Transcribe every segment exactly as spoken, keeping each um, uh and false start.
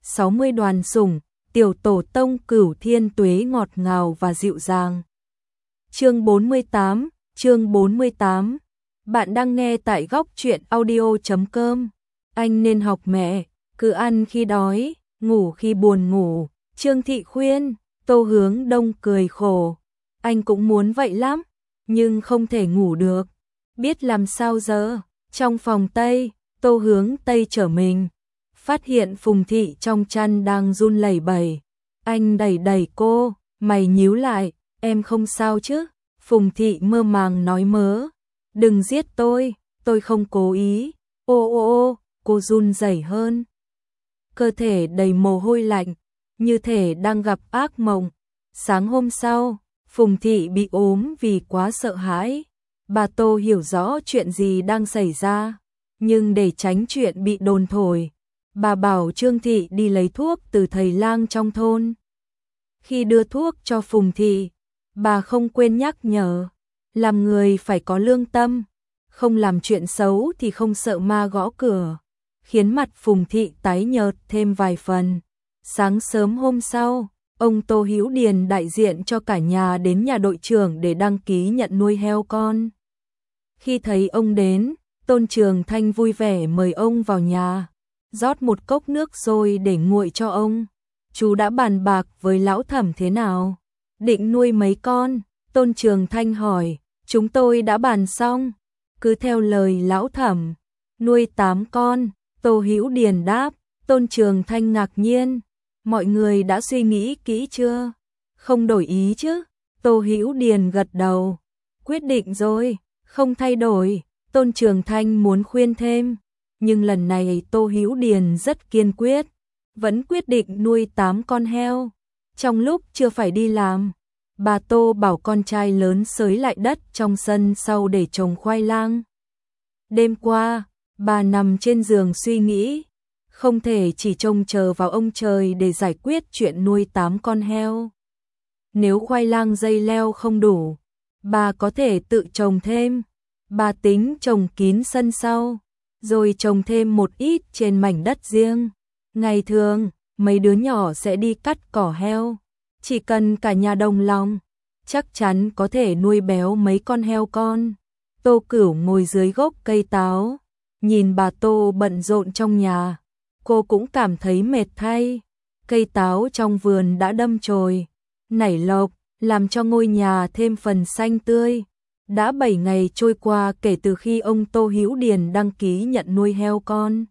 sáu mươi đoàn sủng, tiểu tổ tông cửu thiên tuế ngọt ngào và dịu dàng. Chương bốn mươi tám, chương bốn mươi tám. Bạn đang nghe tại góc truyện audio chấm com. Anh nên học mẹ, cứ ăn khi đói, ngủ khi buồn ngủ. Trương Thị khuyên. Tô Hướng Đông cười khổ. Anh cũng muốn vậy lắm, nhưng không thể ngủ được. Biết làm sao giờ? Trong phòng Tây, Tô Hướng Tây trở mình, phát hiện Phùng Thị trong chăn đang run lẩy bẩy. Anh đẩy đẩy cô, mày nhíu lại, em không sao chứ? Phùng Thị mơ màng nói mớ. Đừng giết tôi, tôi không cố ý. Ô ô ô, cô run rẩy hơn. Cơ thể đầy mồ hôi lạnh, như thể đang gặp ác mộng. Sáng hôm sau, Phùng Thị bị ốm vì quá sợ hãi. Bà Tô hiểu rõ chuyện gì đang xảy ra, nhưng để tránh chuyện bị đồn thổi, bà bảo Trương Thị đi lấy thuốc từ thầy lang trong thôn. Khi đưa thuốc cho Phùng Thị, bà không quên nhắc nhở, làm người phải có lương tâm, không làm chuyện xấu thì không sợ ma gõ cửa, khiến mặt Phùng Thị tái nhợt thêm vài phần. Sáng sớm hôm sau, ông Tô Hữu Điền đại diện cho cả nhà đến nhà đội trưởng để đăng ký nhận nuôi heo con. Khi thấy ông đến, Tôn Trường Thanh vui vẻ mời ông vào nhà, rót một cốc nước rồi để nguội cho ông. Chú đã bàn bạc với lão Thẩm thế nào? Định nuôi mấy con? Tôn Trường Thanh hỏi. Chúng tôi đã bàn xong, cứ theo lời lão Thẩm, nuôi tám con. Tô Hữu Điền đáp. Tôn Trường Thanh ngạc nhiên. Mọi người đã suy nghĩ kỹ chưa? Không đổi ý chứ? Tô Hữu Điền gật đầu. Quyết định rồi, không thay đổi. Tôn Trường Thanh muốn khuyên thêm, nhưng lần này Tô Hữu Điền rất kiên quyết, vẫn quyết định nuôi tám con heo. Trong lúc chưa phải đi làm, bà Tô bảo con trai lớn xới lại đất trong sân sau để trồng khoai lang. Đêm qua, bà nằm trên giường suy nghĩ, không thể chỉ trông chờ vào ông trời để giải quyết chuyện nuôi tám con heo. Nếu khoai lang dây leo không đủ, bà có thể tự trồng thêm. Bà tính trồng kín sân sau, rồi trồng thêm một ít trên mảnh đất riêng. Ngày thường, mấy đứa nhỏ sẽ đi cắt cỏ heo. Chỉ cần cả nhà đồng lòng, chắc chắn có thể nuôi béo mấy con heo con. Tô Cửu ngồi dưới gốc cây táo, nhìn bà Tô bận rộn trong nhà. Cô cũng cảm thấy mệt thay. Cây táo trong vườn đã đâm chồi, nảy lộc, làm cho ngôi nhà thêm phần xanh tươi. Đã bảy ngày trôi qua kể từ khi ông Tô Hữu Điền đăng ký nhận nuôi heo con.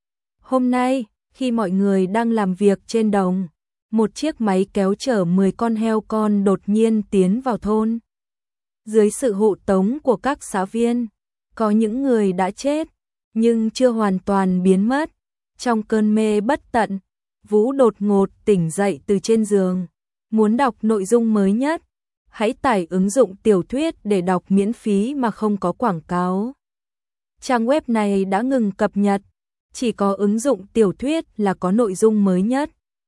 Hôm nay, khi mọi người đang làm việc trên đồng, một chiếc máy kéo chở mười con heo con đột nhiên tiến vào thôn. Dưới sự hộ tống của các xã viên, có những người đã chết, nhưng chưa hoàn toàn biến mất. Trong cơn mê bất tận, Vũ đột ngột tỉnh dậy từ trên giường. Muốn đọc nội dung mới nhất? Hãy tải ứng dụng tiểu thuyết để đọc miễn phí mà không có quảng cáo. Trang web này đã ngừng cập nhật, chỉ có ứng dụng tiểu thuyết là có nội dung mới nhất.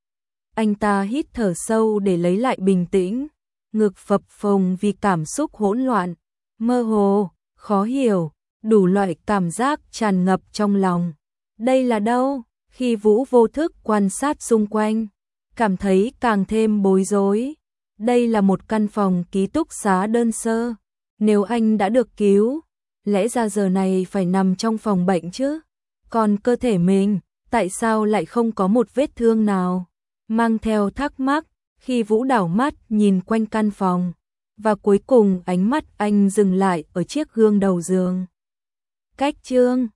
Anh ta hít thở sâu để lấy lại bình tĩnh, ngực phập phồng vì cảm xúc hỗn loạn, mơ hồ, khó hiểu, đủ loại cảm giác tràn ngập trong lòng. Đây là đâu? Khi Vũ vô thức quan sát xung quanh, cảm thấy càng thêm bối rối. Đây là một căn phòng ký túc xá đơn sơ. Nếu anh đã được cứu, lẽ ra giờ này phải nằm trong phòng bệnh chứ. Còn cơ thể mình, tại sao lại không có một vết thương nào? Mang theo thắc mắc, khi Vũ đảo mắt nhìn quanh căn phòng, và cuối cùng ánh mắt anh dừng lại ở chiếc gương đầu giường. Cách chương